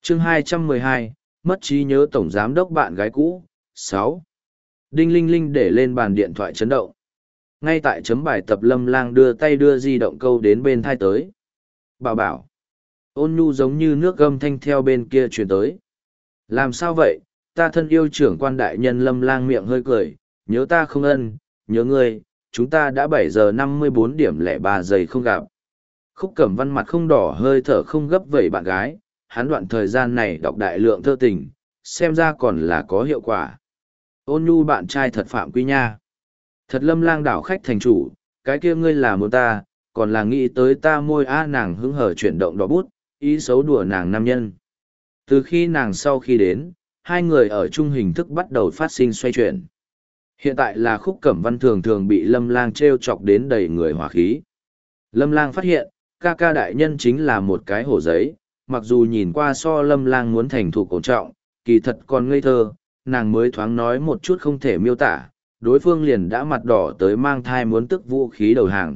Chương 212, mất trí nhớ tổng giám đốc bạn gái cũ. 6. Đinh linh linh để lên bàn điện thoại chấn động. Ngay tại chấm bài tập Lâm Lang đưa tay đưa di động câu đến bên thai tới. Bảo bảo. Ôn nhu giống như nước gâm thanh theo bên kia truyền tới. Làm sao vậy, ta thân yêu trưởng quan đại nhân Lâm Lang miệng hơi cười, nhớ ta không ân, nhớ ngươi, chúng ta đã 7:54:03 không gặp. Khúc Cẩm Văn mặt không đỏ hơi thở không gấp vẩy bạn gái, hắn đoạn thời gian này đọc đại lượng thơ tình, xem ra còn là có hiệu quả. Ôn nhu bạn trai thật phạm quy nha. Thật Lâm Lang đảo khách thành chủ, cái kia ngươi là muốn ta, còn là nghĩ tới ta môi nàng hứng hở chuyển động đỏ bút, ý xấu đùa nàng nam nhân. Từ khi nàng sau khi đến, hai người ở chung hình thức bắt đầu phát sinh xoay chuyển. Hiện tại là Khúc Cẩm Văn thường thường bị Lâm Lang trêu chọc đến đầy người hỏa khí. Lâm Lang phát hiện, ca ca đại nhân chính là một cái hổ giấy, mặc dù nhìn qua so Lâm Lang muốn thành thục cổ trọng, kỳ thật còn ngây thơ, nàng mới thoáng nói một chút không thể miêu tả, đối phương liền đã mặt đỏ tới mang thai muốn tức vũ khí đầu hàng.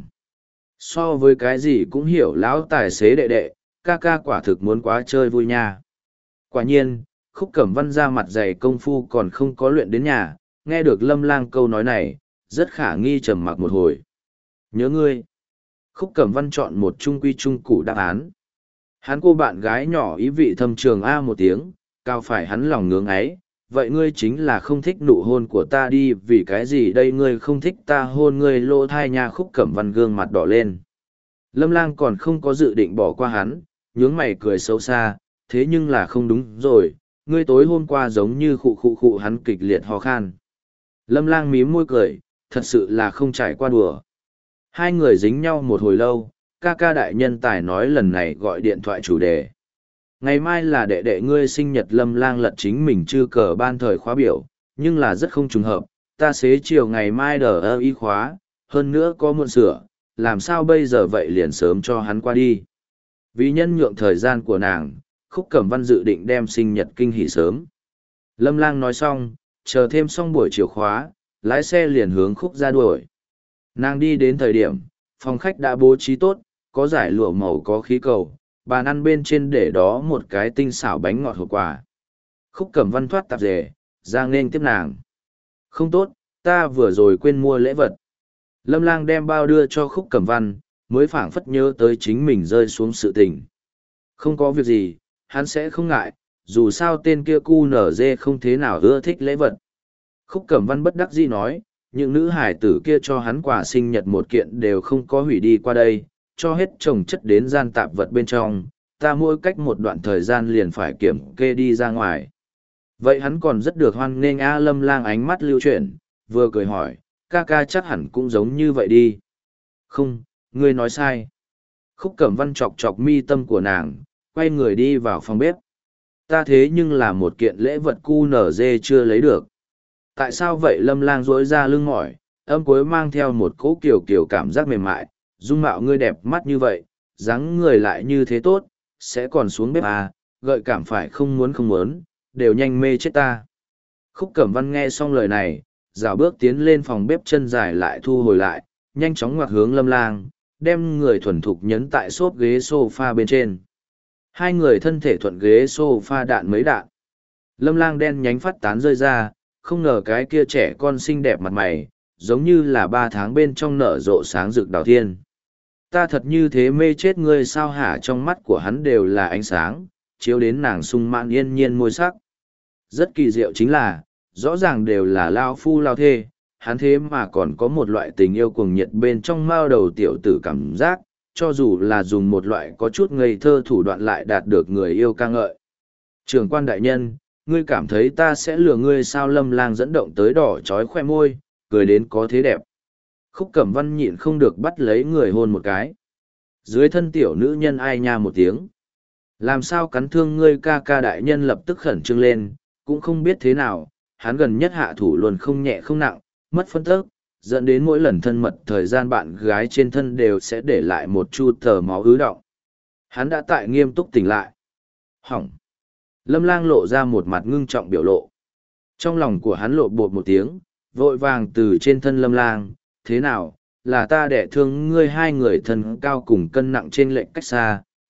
So với cái gì cũng hiểu lão tài xế đệ đệ, ca ca quả thực muốn quá chơi vui nha. Quả nhiên, Khúc Cẩm Văn ra mặt dày công phu còn không có luyện đến nhà, nghe được Lâm Lang câu nói này, rất khả nghi trầm mặc một hồi. Nhớ ngươi. Khúc Cẩm Văn chọn một trung quy trung cụ đáp án. Hắn cô bạn gái nhỏ ý vị thâm trường A một tiếng, cao phải hắn lòng ngưỡng ấy. Vậy ngươi chính là không thích nụ hôn của ta đi, vì cái gì đây ngươi không thích ta hôn ngươi lỗ thai nha. Khúc Cẩm Văn gương mặt đỏ lên. Lâm Lang còn không có dự định bỏ qua hắn, nhướng mày cười xấu xa, thế nhưng là không đúng rồi, ngươi tối hôm qua giống như khụ khụ khụ hắn kịch liệt ho khan. Lâm Lang mím môi cười, thật sự là không trải qua đùa. Hai người dính nhau một hồi lâu, ca ca đại nhân tài nói lần này gọi điện thoại chủ đề. Ngày mai là đệ đệ ngươi sinh nhật. Lâm Lang lật chính mình chư cờ ban thời khóa biểu, nhưng là rất không trùng hợp, ta xế chiều ngày mai đờ y khóa, hơn nữa có muộn sửa, làm sao bây giờ vậy liền sớm cho hắn qua đi. Vì nhân nhượng thời gian của nàng, Khúc Cẩm Văn dự định đem sinh nhật kinh hỉ sớm. Lâm Lang nói xong, chờ thêm xong buổi chiều khóa, lái xe liền hướng Khúc ra đuổi. Nàng đi đến thời điểm, phòng khách đã bố trí tốt, có giải lụa màu có khí cầu, bàn ăn bên trên để đó một cái tinh xảo bánh ngọt hộp quà. Khúc Cẩm Văn thoát tạp dề, ra nghênh tiếp nàng. Không tốt, ta vừa rồi quên mua lễ vật. Lâm Lang đem bao đưa cho Khúc Cẩm Văn, mới phảng phất nhớ tới chính mình rơi xuống sự tình. Không có việc gì, hắn sẽ không ngại, dù sao tên kia cu nở dê không thế nào ưa thích lễ vật. Khúc Cẩm Văn bất đắc dĩ nói, những nữ hải tử kia cho hắn quà sinh nhật một kiện đều không có hủy đi qua đây, cho hết chồng chất đến gian tạp vật bên trong, ta mỗi cách một đoạn thời gian liền phải kiểm kê đi ra ngoài. Vậy hắn còn rất được hoan nghênh. A. Lâm Lang ánh mắt lưu chuyển, vừa cười hỏi, ca ca chắc hẳn cũng giống như vậy đi. Không, ngươi nói sai. Khúc Cẩm Văn chọc chọc mi tâm của nàng, quay người đi vào phòng bếp. Ta thế nhưng là một kiện lễ vật cu nở dê chưa lấy được. Tại sao vậy? Lâm Lang duỗi ra lưng mỏi, âm cuối mang theo một cỗ kiểu cảm giác mềm mại, dung mạo ngươi đẹp mắt như vậy, dáng người lại như thế tốt, sẽ còn xuống bếp à, gợi cảm phải không muốn, đều nhanh mê chết ta. Khúc Cẩm Văn nghe xong lời này, dạo bước tiến lên phòng bếp chân dài lại thu hồi lại, nhanh chóng ngoặt hướng Lâm Lang, đem người thuần thục nhấn tại xốp ghế sofa bên trên. Hai người thân thể thuận ghế sofa đạn mấy đạn. Lâm Lang đen nhánh phát tán rơi ra, không ngờ cái kia trẻ con xinh đẹp mặt mày, giống như là 3 tháng bên trong nở rộ sáng rực đào thiên. Ta thật như thế mê chết ngươi sao hả? Trong mắt của hắn đều là ánh sáng, chiếu đến nàng sung mãn yên nhiên môi sắc. Rất kỳ diệu chính là, rõ ràng đều là lao phu lao thê, hắn thế mà còn có một loại tình yêu cuồng nhiệt bên trong mao đầu tiểu tử cảm giác, cho dù là dùng một loại có chút ngây thơ thủ đoạn lại đạt được người yêu ca ngợi. Trưởng quan đại nhân, ngươi cảm thấy ta sẽ lừa ngươi sao? Lâm Lang dẫn động tới đỏ chói khoe môi, cười đến có thế đẹp. Khúc Cẩm Văn nhịn không được bắt lấy người hôn một cái. Dưới thân tiểu nữ nhân ai nha một tiếng. Làm sao cắn thương ngươi? Ca ca đại nhân lập tức khẩn trương lên, cũng không biết thế nào, hắn gần nhất hạ thủ luôn không nhẹ không nặng, mất phân tức, dẫn đến mỗi lần thân mật thời gian bạn gái trên thân đều sẽ để lại một chu tờ máu ứ đọng. Hắn đã tại nghiêm túc tỉnh lại. Hỏng. Lâm Lang lộ ra một mặt ngưng trọng biểu lộ. Trong lòng của hắn lộ bột một tiếng, vội vàng từ trên thân Lâm Lang, thế nào, là ta đẻ thương ngươi? Hai người thân cao cùng cân nặng trên lệnh cách xa,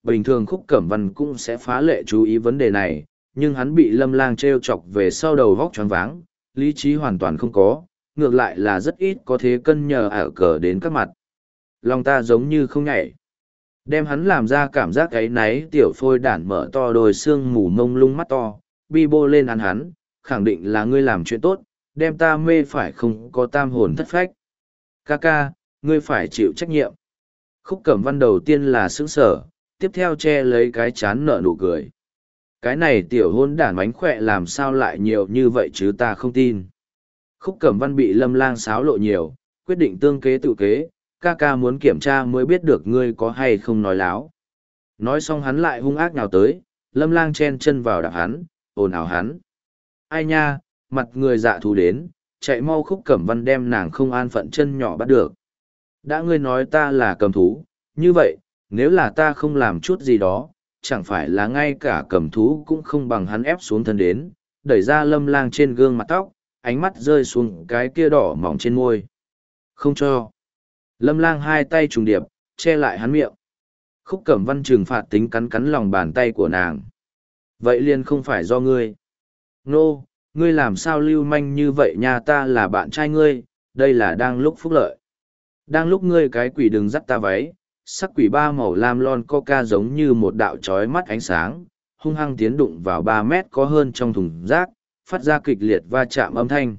bình thường Khúc Cẩm Văn cũng sẽ phá lệ chú ý vấn đề này, nhưng hắn bị Lâm Lang trêu chọc về sau đầu vóc choáng váng, lý trí hoàn toàn không có, ngược lại là rất ít có thế cân nhờ ở cờ đến các mặt. Lòng ta giống như không nhảy. Đem hắn làm ra cảm giác ấy náy, tiểu phôi đản mở to đôi xương mù mông lung mắt to, bi bô lên ăn hắn, khẳng định là ngươi làm chuyện tốt, đem ta mê phải không có tam hồn thất phách. Ca ca, ngươi phải chịu trách nhiệm. Khúc Cẩm Văn đầu tiên là sững sở, tiếp theo che lấy cái chán nở nụ cười. Cái này tiểu hôn đản mánh khỏe làm sao lại nhiều như vậy chứ ta không tin. Khúc Cẩm Văn bị Lâm Lang xáo lộ nhiều, quyết định tương kế tự kế, ca ca muốn kiểm tra mới biết được ngươi có hay không nói láo. Nói xong hắn lại hung ác nào tới, Lâm Lang chen chân vào đạp hắn, ồn ào hắn. Ai nha, mặt người dạ thú đến, chạy mau. Khúc Cẩm Văn đem nàng không an phận chân nhỏ bắt được. Đã ngươi nói ta là cầm thú, như vậy, nếu là ta không làm chút gì đó, chẳng phải là ngay cả cầm thú cũng không bằng hắn. Ép xuống thân đến, đẩy ra Lâm Lang trên gương mặt tóc, ánh mắt rơi xuống cái kia đỏ mỏng trên môi. Không cho. Lâm Lang hai tay trùng điệp, che lại hắn miệng. Khúc Cẩm Văn trừng phạt tính cắn cắn lòng bàn tay của nàng. Vậy liền không phải do ngươi. Nô, ngươi làm sao lưu manh như vậy nha, ta là bạn trai ngươi, đây là đang lúc phúc lợi. Đang lúc ngươi cái quỷ đừng dắt ta váy, sắc quỷ ba màu lam lon coca giống như một đạo chói mắt ánh sáng, hung hăng tiến đụng vào 3 mét có hơn trong thùng rác, phát ra kịch liệt va chạm âm thanh.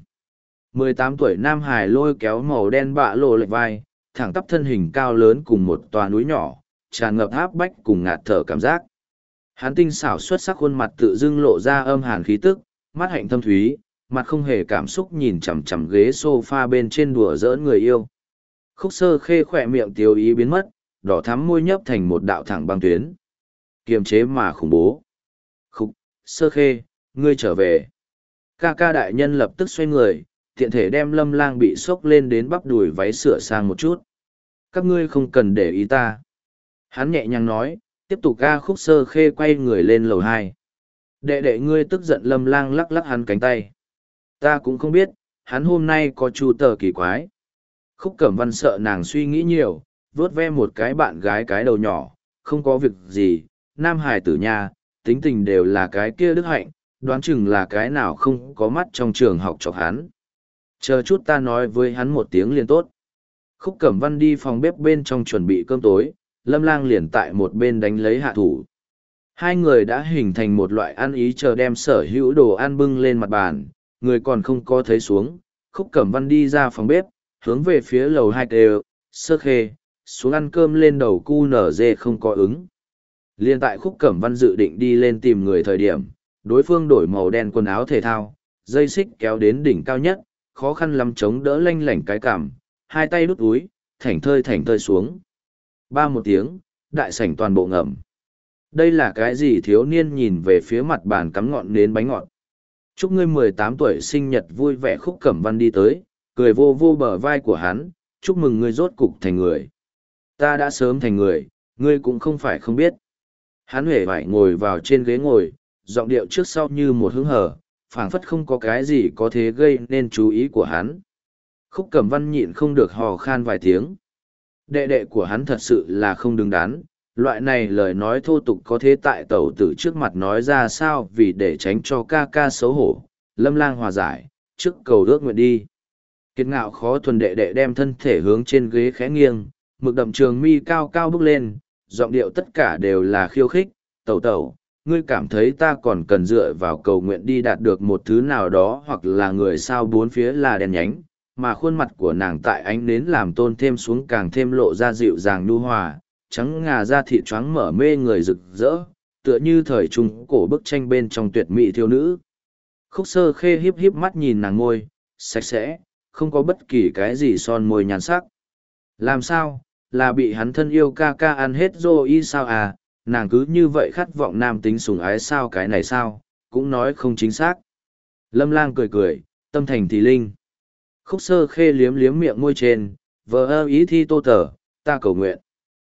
18 tuổi Nam Hải lôi kéo màu đen bạ lộ lệch vai, thẳng tắp thân hình cao lớn cùng một tòa núi nhỏ, tràn ngập áp bách cùng ngạt thở cảm giác. Hắn tinh xảo xuất sắc khuôn mặt tự dưng lộ ra âm hàn khí tức, mắt hạnh thâm thúy, mặt không hề cảm xúc nhìn chằm chằm ghế sofa bên trên đùa giỡn người yêu. Khúc Sơ Khê khỏe miệng tiêu ý biến mất, đỏ thắm môi nhấp thành một đạo thẳng băng tuyến. Kiềm chế mà khủng bố. Khúc Sơ Khê, ngươi trở về. Ca ca đại nhân lập tức xoay người, tiện thể đem Lâm Lang bị sốc lên đến bắp đùi váy sửa sang một chút. Các ngươi không cần để ý ta. Hắn nhẹ nhàng nói, tiếp tục ca. Khúc Sơ Khê quay người lên lầu 2. Đệ đệ ngươi tức giận. Lâm Lang lắc lắc hắn cánh tay. Ta cũng không biết, hắn hôm nay có chu tờ kỳ quái. Khúc Cẩm Văn sợ nàng suy nghĩ nhiều, vuốt ve một cái bạn gái cái đầu nhỏ, không có việc gì, nam hài tử nha, tính tình đều là cái kia đức hạnh, đoán chừng là cái nào không có mắt trong trường học chọc hắn. Chờ chút ta nói với hắn một tiếng liền tốt. Khúc Cẩm Văn đi phòng bếp bên trong chuẩn bị cơm tối, Lâm Lang liền tại một bên đánh lấy hạ thủ. Hai người đã hình thành một loại ăn ý chờ đem sở hữu đồ ăn bưng lên mặt bàn, người còn không có thấy xuống. Khúc Cẩm Văn đi ra phòng bếp, hướng về phía lầu 2 kêu, Sơ Khê, xuống ăn cơm. Lên đầu cu nở dê không có ứng. Liên tại Khúc Cẩm Văn dự định đi lên tìm người thời điểm, đối phương đổi màu đen quần áo thể thao, dây xích kéo đến đỉnh cao nhất, khó khăn lắm chống đỡ lanh lảnh cái cảm, hai tay đút túi, thảnh thơi xuống. Ba một tiếng, đại sảnh toàn bộ ngầm. Đây là cái gì? Thiếu niên nhìn về phía mặt bàn cắm ngọn nến bánh ngọt. Chúc ngươi 18 tuổi sinh nhật vui vẻ. Khúc Cẩm Văn đi tới, cười vô vô bờ vai của hắn, chúc mừng ngươi rốt cục thành người. Ta đã sớm thành người, ngươi cũng không phải không biết. Hắn huệ vải ngồi vào trên ghế ngồi, giọng điệu trước sau như một hứng hở, phảng phất không có cái gì có thể gây nên chú ý của hắn. Khúc Cẩm Văn nhịn không được hò khan vài tiếng. Đệ đệ của hắn thật sự là không đứng đắn, loại này lời nói thô tục có thế tại tẩu tử trước mặt nói ra sao, vì để tránh cho ca ca xấu hổ. Lâm Lang hòa giải, trước cầu ước nguyện đi. Kiệt ngạo khó thuần đệ đệ đem thân thể hướng trên ghế khẽ nghiêng, mực đậm trường mi cao cao bước lên, giọng điệu tất cả đều là khiêu khích. Tẩu tẩu, ngươi cảm thấy ta còn cần dựa vào cầu nguyện đi đạt được một thứ nào đó, hoặc là người sao bốn phía là đèn nhánh, mà khuôn mặt của nàng tại ánh nến làm tôn thêm xuống càng thêm lộ ra dịu dàng nhu hòa, trắng ngà da thịt choáng mở mê người rực rỡ, tựa như thời trung cổ bức tranh bên trong tuyệt mỹ thiếu nữ. Khúc Sơ Khê híp híp mắt nhìn nàng môi, sạch sẽ, không có bất kỳ cái gì son môi nhàn sắc. Làm sao, là bị hắn thân yêu ca ca ăn hết rồi sao à, nàng cứ như vậy khát vọng nam tính sủng ái sao? Cái này sao, cũng nói không chính xác. Lâm Lang cười cười, tâm thành thì linh. Khúc Sơ Khê liếm liếm miệng môi trên, vờ ơ ý thi tô tờ, ta cầu nguyện.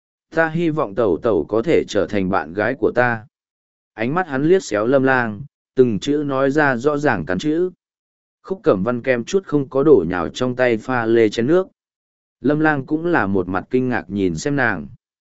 Ta hy vọng tẩu tẩu có thể trở thành bạn gái của ta. Ánh mắt hắn liếc xéo Lâm Lang, từng chữ nói ra rõ ràng cắn chữ. Khúc Cẩm Văn kem chút không có đổ nhào trong tay pha lê chén nước. Lâm Lang cũng là một mặt kinh ngạc nhìn xem nàng.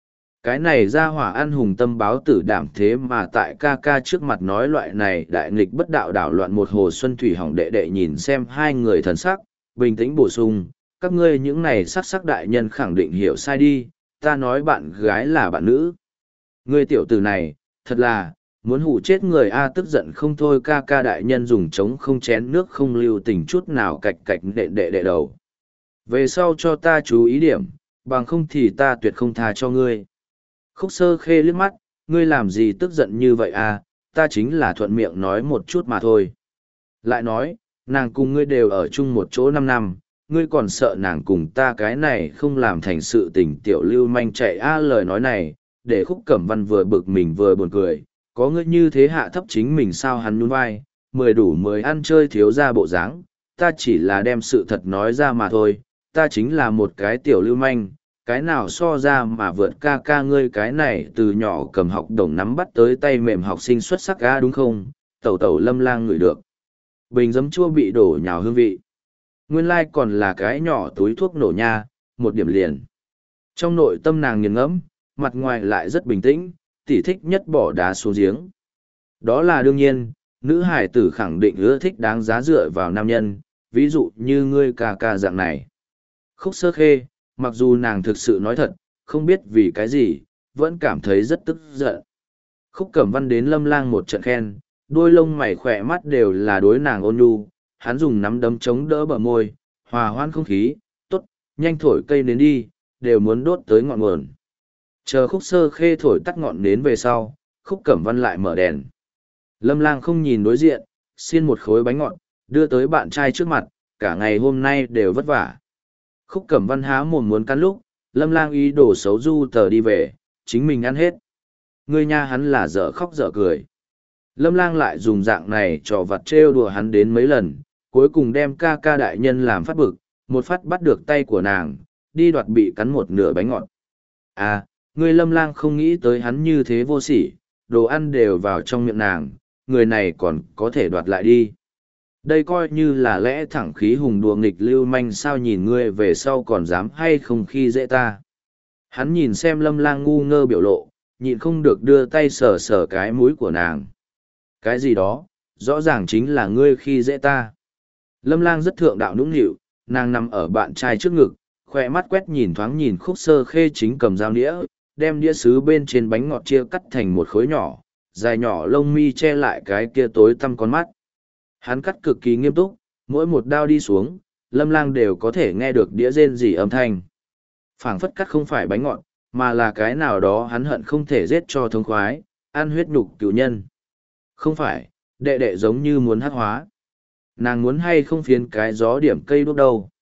Cái này ra hỏa ăn hùng tâm báo tử đảm thế mà tại ca ca trước mặt nói loại này đại nghịch bất đạo đảo loạn một hồ xuân thủy hỏng đệ đệ nhìn xem hai người thần sắc, bình tĩnh bổ sung, các ngươi những này sắc sắc đại nhân khẳng định hiểu sai đi, ta nói bạn gái là bạn nữ. Ngươi tiểu tử này, thật là, muốn hù chết người A tức giận không thôi ca ca đại nhân dùng trống không chén nước không lưu tình chút nào cạch cạch đệ đệ đệ đầu. Về sau cho ta chú ý điểm, bằng không thì ta tuyệt không tha cho ngươi. Khúc Sơ Khê liếc mắt, ngươi làm gì tức giận như vậy à, ta chính là thuận miệng nói một chút mà thôi. Lại nói, nàng cùng ngươi đều ở chung một chỗ 5 năm, ngươi còn sợ nàng cùng ta cái này không làm thành sự tình tiểu lưu manh chạy lời nói này, để Khúc Cẩm Văn vừa bực mình vừa buồn cười, có ngươi như thế hạ thấp chính mình sao hắn nhún vai, 10 đủ 10 ăn chơi thiếu ra bộ dáng, ta chỉ là đem sự thật nói ra mà thôi, ta chính là một cái tiểu lưu manh, cái nào so ra mà vượt ca ca ngươi cái này từ nhỏ cầm học đồng nắm bắt tới tay mềm học sinh xuất sắc ga đúng không, tẩu tẩu Lâm Lang ngửi được. Bình giấm chua bị đổ nhào hương vị. Nguyên lai còn là cái nhỏ túi thuốc nổ nha, một điểm liền. Trong nội tâm nàng nghiền ngẫm, mặt ngoài lại rất bình tĩnh, tỉ thích nhất bỏ đá xuống giếng. Đó là đương nhiên, nữ hải tử khẳng định ưa thích đáng giá dựa vào nam nhân, ví dụ như ngươi ca ca dạng này. Khúc Sơ Khê, mặc dù nàng thực sự nói thật, không biết vì cái gì, vẫn cảm thấy rất tức giận. Khúc Cẩm Văn đến Lâm Lang một trận khen, đôi lông mày khỏe mắt đều là đối nàng ôn nhu, hắn dùng nắm đấm chống đỡ bờ môi, hòa hoãn không khí, tốt, nhanh thổi cây nến đi, đều muốn đốt tới ngọn nguồn. Chờ Khúc Sơ Khê thổi tắt ngọn nến về sau, Khúc Cẩm Văn lại mở đèn. Lâm Lang không nhìn đối diện, xiên một khối bánh ngọt, đưa tới bạn trai trước mặt, cả ngày hôm nay đều vất vả. Khúc Cẩm Văn há mồm muốn cắn lúc, Lâm Lang ý đồ xấu du tờ đi về, chính mình ăn hết. Người nha hắn là dở khóc dở cười. Lâm Lang lại dùng dạng này trò vặt trêu đùa hắn đến mấy lần, cuối cùng đem ca ca đại nhân làm phát bực, một phát bắt được tay của nàng, đi đoạt bị cắn một nửa bánh ngọt. À, người Lâm Lang không nghĩ tới hắn như thế vô sỉ, đồ ăn đều vào trong miệng nàng, người này còn có thể đoạt lại đi. Đây coi như là lẽ thẳng khí hùng đùa nghịch lưu manh sao nhìn ngươi về sau còn dám hay không khi dễ ta. Hắn nhìn xem Lâm Lang ngu ngơ biểu lộ, nhịn không được đưa tay sờ sờ cái mũi của nàng. Cái gì đó, rõ ràng chính là ngươi khi dễ ta. Lâm Lang rất thượng đạo nũng nịu, nàng nằm ở bạn trai trước ngực, khoe mắt quét nhìn thoáng nhìn Khúc Sơ Khê chính cầm dao đĩa, đem đĩa sứ bên trên bánh ngọt chia cắt thành một khối nhỏ, dài nhỏ lông mi che lại cái kia tối tăm con mắt. Hắn cắt cực kỳ nghiêm túc, mỗi một đao đi xuống, Lâm Lang đều có thể nghe được đĩa rên rỉ âm thanh. Phảng phất cắt không phải bánh ngọt, mà là cái nào đó hắn hận không thể giết cho thống khoái, ăn huyết nhục cựu nhân. Không phải, đệ đệ giống như muốn hắc hóa. Nàng muốn hay không phiến cái gió điểm cây đốt đâu.